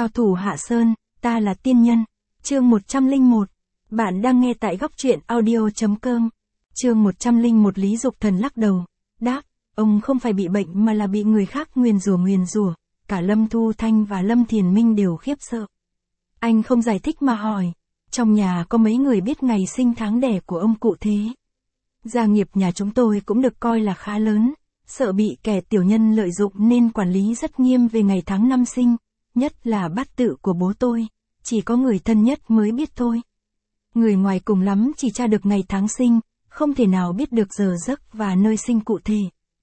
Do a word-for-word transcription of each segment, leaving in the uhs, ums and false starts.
Cao thủ Hạ Sơn, ta là tiên nhân. Chương một trăm lẻ một. Bạn đang nghe tại góc truyện audio chấm com. Chương một trăm lẻ một. Lý Dục Thần lắc đầu, đáp, ông không phải bị bệnh mà là bị người khác nguyền rủa nguyền rủa. Cả Lâm Thu Thanh và Lâm Thiền Minh đều khiếp sợ. Anh không giải thích mà hỏi, trong nhà có mấy người biết ngày sinh tháng đẻ của ông cụ thế? Gia nghiệp nhà chúng tôi cũng được coi là khá lớn, sợ bị kẻ tiểu nhân lợi dụng nên quản lý rất nghiêm về ngày tháng năm sinh, nhất là bát tự của bố tôi, chỉ có người thân nhất mới biết thôi. Người ngoài cùng lắm chỉ tra được ngày tháng sinh, không thể nào biết được giờ giấc và nơi sinh cụ thể.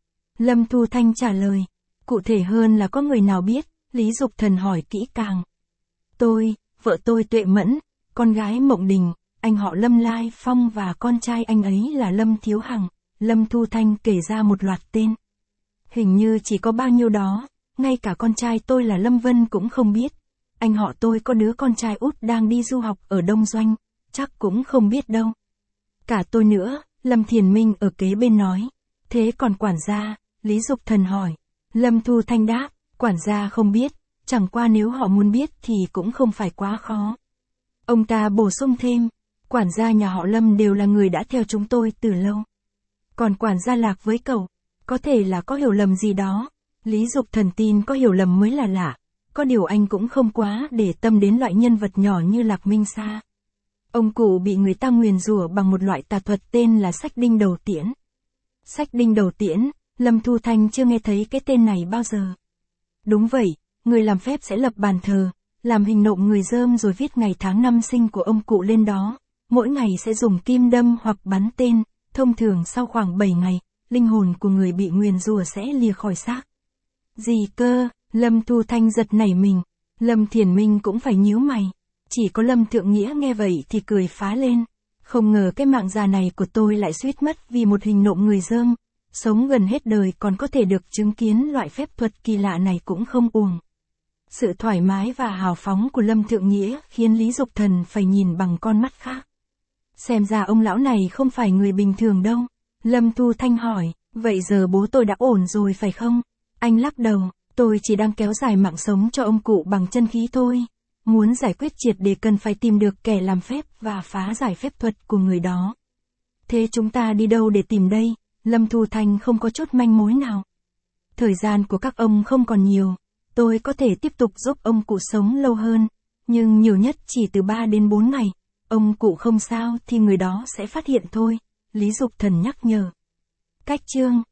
Lâm Thu Thanh trả lời, cụ thể hơn là có người nào biết? Lý Dục Thần hỏi kỹ càng. Tôi, vợ tôi Tuệ Mẫn, con gái Mộng Đình, anh họ Lâm Lai Phong và con trai anh ấy là Lâm Thiếu Hằng. Lâm Thu Thanh kể ra một loạt tên. Hình như chỉ có bao nhiêu đó, ngay cả con trai tôi là Lâm Vân cũng không biết. Anh họ tôi có đứa con trai út đang đi du học ở Đông Doanh, chắc cũng không biết đâu. Cả tôi nữa, Lâm Thiền Minh ở kế bên nói. Thế còn quản gia? Lý Dục Thần hỏi. Lâm Thu Thanh đáp, quản gia không biết, chẳng qua nếu họ muốn biết thì cũng không phải quá khó. Ông ta bổ sung thêm, quản gia nhà họ Lâm đều là người đã theo chúng tôi từ lâu. Còn quản gia Lạc với cậu, có thể là có hiểu lầm gì đó. Lý Dục Thần tin có hiểu lầm mới là lạ, có điều anh cũng không quá để tâm đến loại nhân vật nhỏ như Lạc Minh Sa. Ông cụ bị người ta nguyền rủa bằng một loại tà thuật tên là sách đinh đầu tiễn. Sách đinh đầu tiễn, Lâm Thu Thanh chưa nghe thấy cái tên này bao giờ. Đúng vậy, người làm phép sẽ lập bàn thờ, làm hình nộm người dơm rồi viết ngày tháng năm sinh của ông cụ lên đó, mỗi ngày sẽ dùng kim đâm hoặc bắn tên, thông thường sau khoảng bảy ngày, linh hồn của người bị nguyền rủa sẽ lìa khỏi xác. Gì cơ? Lâm Thu Thanh giật nảy mình, Lâm Thiền Minh cũng phải nhíu mày, chỉ có Lâm Thượng Nghĩa nghe vậy thì cười phá lên, không ngờ cái mạng già này của tôi lại suýt mất vì một hình nộm người dơm, sống gần hết đời còn có thể được chứng kiến loại phép thuật kỳ lạ này cũng không uổng. Sự thoải mái và hào phóng của Lâm Thượng Nghĩa khiến Lý Dục Thần phải nhìn bằng con mắt khác. Xem ra ông lão này không phải người bình thường đâu. Lâm Thu Thanh hỏi, vậy giờ bố tôi đã ổn rồi phải không? Anh lắc đầu, tôi chỉ đang kéo dài mạng sống cho ông cụ bằng chân khí thôi. Muốn giải quyết triệt để cần phải tìm được kẻ làm phép và phá giải phép thuật của người đó. Thế chúng ta đi đâu để tìm đây? Lâm Thu Thanh không có chút manh mối nào. Thời gian của các ông không còn nhiều. Tôi có thể tiếp tục giúp ông cụ sống lâu hơn, nhưng nhiều nhất chỉ từ ba đến bốn ngày. Ông cụ không sao thì người đó sẽ phát hiện thôi. Lý Dục Thần nhắc nhở. Cách chương